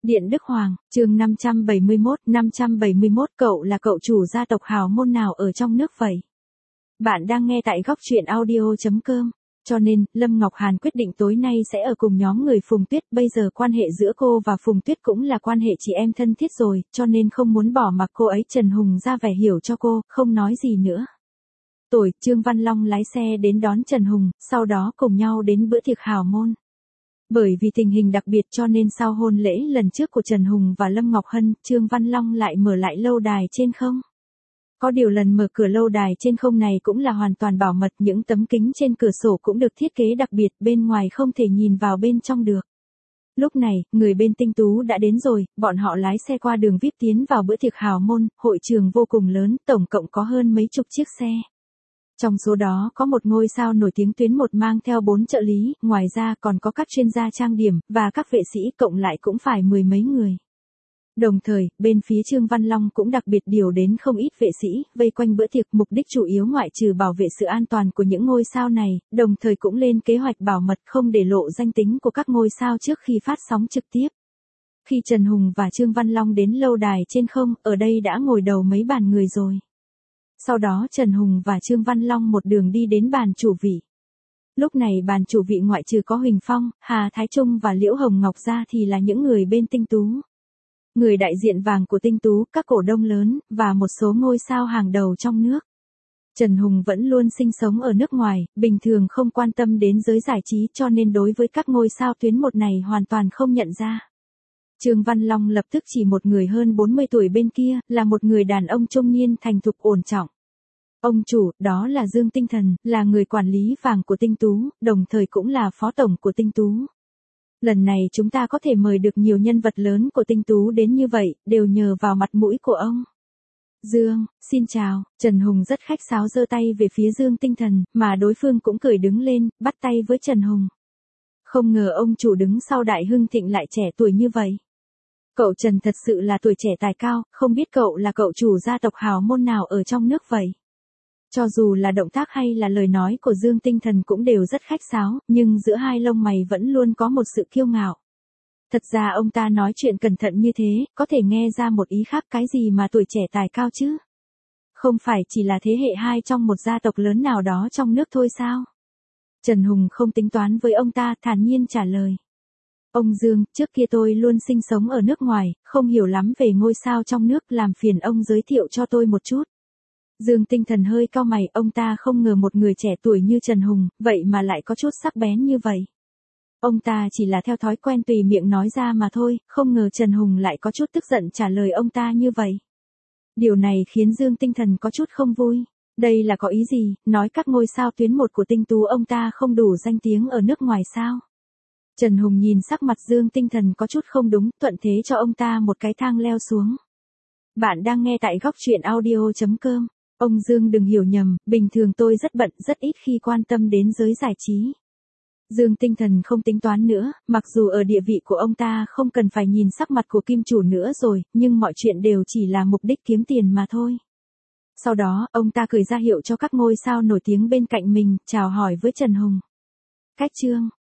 Điện Đức Hoàng, chương 571, cậu là cậu chủ gia tộc hào môn nào ở trong nước vậy? Bạn đang nghe tại góc truyện audio.com. Cho nên, Lâm Ngọc Hàn quyết định tối nay sẽ ở cùng nhóm người Phùng Tuyết. Bây giờ quan hệ giữa cô và Phùng Tuyết cũng là quan hệ chị em thân thiết rồi, cho nên không muốn bỏ mặc cô ấy. Trần Hùng ra vẻ hiểu cho cô, không nói gì nữa. Trương Văn Long lái xe đến đón Trần Hùng, sau đó cùng nhau đến bữa tiệc hào môn. Bởi vì tình hình đặc biệt cho nên sau hôn lễ lần trước của Trần Hùng và Lâm Ngọc Hân, Trương Văn Long lại mở lại lâu đài trên không. Có điều lần mở cửa lâu đài trên không này cũng là hoàn toàn bảo mật, những tấm kính trên cửa sổ cũng được thiết kế đặc biệt, bên ngoài không thể nhìn vào bên trong được. Lúc này, người bên Tinh Tú đã đến rồi, bọn họ lái xe qua đường VIP tiến vào bữa tiệc hào môn, hội trường vô cùng lớn, tổng cộng có hơn mấy chục chiếc xe. Trong số đó có một ngôi sao nổi tiếng tuyến 1 mang theo 4 trợ lý, ngoài ra còn có các chuyên gia trang điểm, và các vệ sĩ, cộng lại cũng phải mười mấy người. Đồng thời, bên phía Trương Văn Long cũng đặc biệt điều đến không ít vệ sĩ, vây quanh bữa tiệc, mục đích chủ yếu ngoại trừ bảo vệ sự an toàn của những ngôi sao này, đồng thời cũng lên kế hoạch bảo mật không để lộ danh tính của các ngôi sao trước khi phát sóng trực tiếp. Khi Trần Hùng và Trương Văn Long đến lâu đài trên không, ở đây đã ngồi đầu mấy bàn người rồi. Sau đó Trần Hùng và Trương Văn Long một đường đi đến bàn chủ vị. Lúc này bàn chủ vị ngoại trừ có Huỳnh Phong, Hà Thái Trung và Liễu Hồng Ngọc ra thì là những người bên Tinh Tú. Người đại diện vàng của Tinh Tú, các cổ đông lớn, và một số ngôi sao hàng đầu trong nước. Trần Hùng vẫn luôn sinh sống ở nước ngoài, bình thường không quan tâm đến giới giải trí cho nên đối với các ngôi sao tuyến 1 này hoàn toàn không nhận ra. Trương Văn Long lập tức chỉ một người hơn 40 tuổi bên kia, là một người đàn ông trung niên thành thục ổn trọng. Ông chủ, đó là Dương Tinh Thần, là người quản lý vàng của Tinh Tú, đồng thời cũng là phó tổng của Tinh Tú. Lần này chúng ta có thể mời được nhiều nhân vật lớn của Tinh Tú đến như vậy, đều nhờ vào mặt mũi của ông. Dương, xin chào. Trần Hùng rất khách sáo giơ tay về phía Dương Tinh Thần, mà đối phương cũng cười đứng lên, bắt tay với Trần Hùng. Không ngờ ông chủ đứng sau Đại Hưng Thịnh lại trẻ tuổi như vậy. Cậu Trần thật sự là tuổi trẻ tài cao, không biết cậu là cậu chủ gia tộc hào môn nào ở trong nước vậy? Cho dù là động tác hay là lời nói của Dương Tinh Thần cũng đều rất khách sáo, nhưng giữa hai lông mày vẫn luôn có một sự kiêu ngạo. Thật ra ông ta nói chuyện cẩn thận như thế, có thể nghe ra một ý khác, cái gì mà tuổi trẻ tài cao chứ? Không phải chỉ là thế hệ 2 trong một gia tộc lớn nào đó trong nước thôi sao? Trần Hùng không tính toán với ông ta, thản nhiên trả lời. Ông Dương, trước kia tôi luôn sinh sống ở nước ngoài, không hiểu lắm về ngôi sao trong nước, làm phiền ông giới thiệu cho tôi một chút. Dương Tinh Thần hơi cau mày, ông ta không ngờ một người trẻ tuổi như Trần Hùng, vậy mà lại có chút sắc bén như vậy. Ông ta chỉ là theo thói quen tùy miệng nói ra mà thôi, không ngờ Trần Hùng lại có chút tức giận trả lời ông ta như vậy. Điều này khiến Dương Tinh Thần có chút không vui. Đây là có ý gì, nói các ngôi sao tuyến 1 của Tinh Tú ông ta không đủ danh tiếng ở nước ngoài sao? Trần Hùng nhìn sắc mặt Dương Tinh Thần có chút không đúng, thuận thế cho ông ta một cái thang leo xuống. Bạn đang nghe tại góc truyện audio.com. Ông Dương đừng hiểu nhầm, bình thường tôi rất bận, rất ít khi quan tâm đến giới giải trí. Dương Tinh Thần không tính toán nữa, mặc dù ở địa vị của ông ta không cần phải nhìn sắc mặt của kim chủ nữa rồi, nhưng mọi chuyện đều chỉ là mục đích kiếm tiền mà thôi. Sau đó, ông ta cười ra hiệu cho các ngôi sao nổi tiếng bên cạnh mình, chào hỏi với Trần Hùng. Cách chương,